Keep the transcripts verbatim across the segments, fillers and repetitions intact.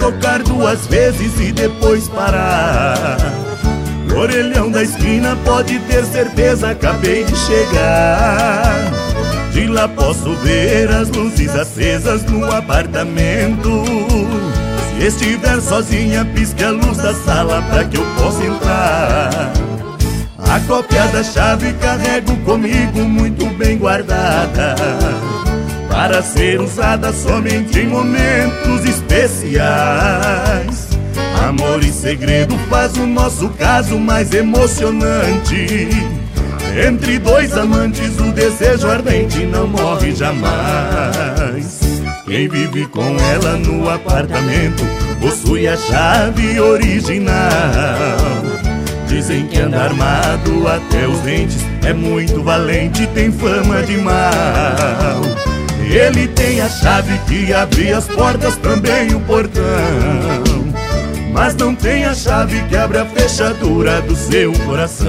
tocar duas vezes e depois parar. No orelhão da esquina pode ter certeza, acabei de chegar. De lá posso ver as luzes acesas no apartamento. Se estiver sozinha, pisque a luz da sala pra que eu possa entrar. A cópia da chave carrego comigo muito bem guardada, para ser usada somente em momentos especiais. Amor e segredo faz o nosso caso mais emocionante. Entre dois amantes o desejo ardente não morre jamais. Quem vive com ela no apartamento possui a chave original. Dizem que anda armado até os dentes, é muito valente, tem fama de mal. Ele tem a chave que abre as portas, também o portão, mas não tem a chave que abre a fechadura do seu coração.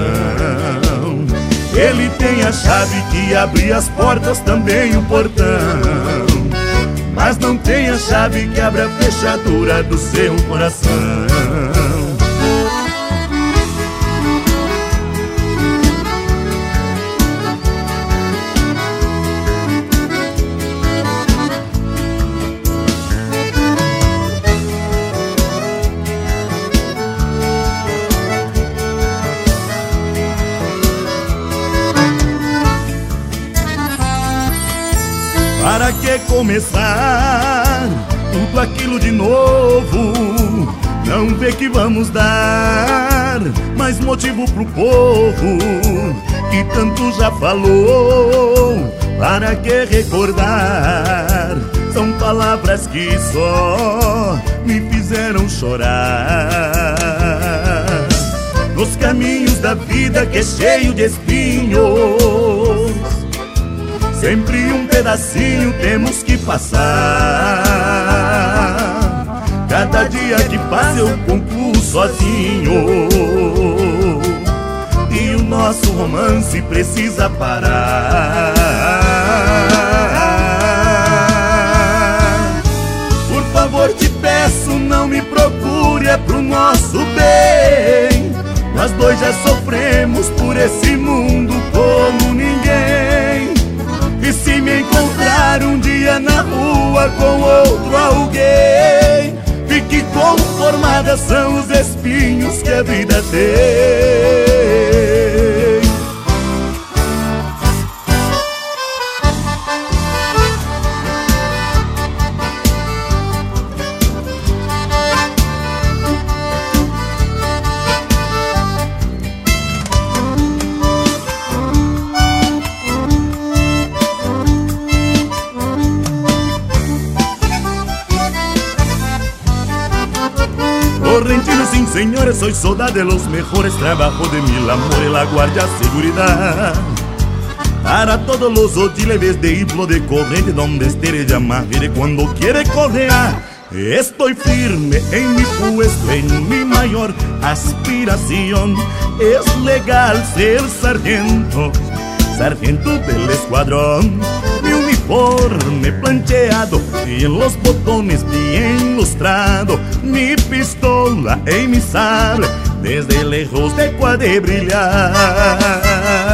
Ele tem a chave que abre as portas, também o portão, mas não tem a chave que abre a fechadura do seu coração. Para que começar tudo aquilo de novo? Não vê que vamos dar mais motivo pro povo que tanto já falou. Para que recordar? São palavras que só me fizeram chorar. Nos caminhos da vida que é cheio de espinhos, sempre um pedacinho temos que passar. Cada dia que passa eu concluo sozinho, e o nosso romance precisa parar. Por favor te peço, não me procure, é pro nosso bem. Nós dois já sofremos por esse mundo como ninguém. E se me encontrar um dia na rua com outro alguém, fique conformada, são os espinhos que a vida tem. Correntino, sim señores, soy soldado de los mejores, trabajo de mil amores, la guardia seguridad. Para todos los hoteles de hiplo de corriente, donde esté llamar, mire cuando quiere correr. Estoy firme en mi puesto, en mi mayor aspiración es legal ser sargento, sargento del escuadrón. Mi uniforme plancheado y en los botones bien lustrado, mi pistola y mi sable desde lejos de cuadre brillar.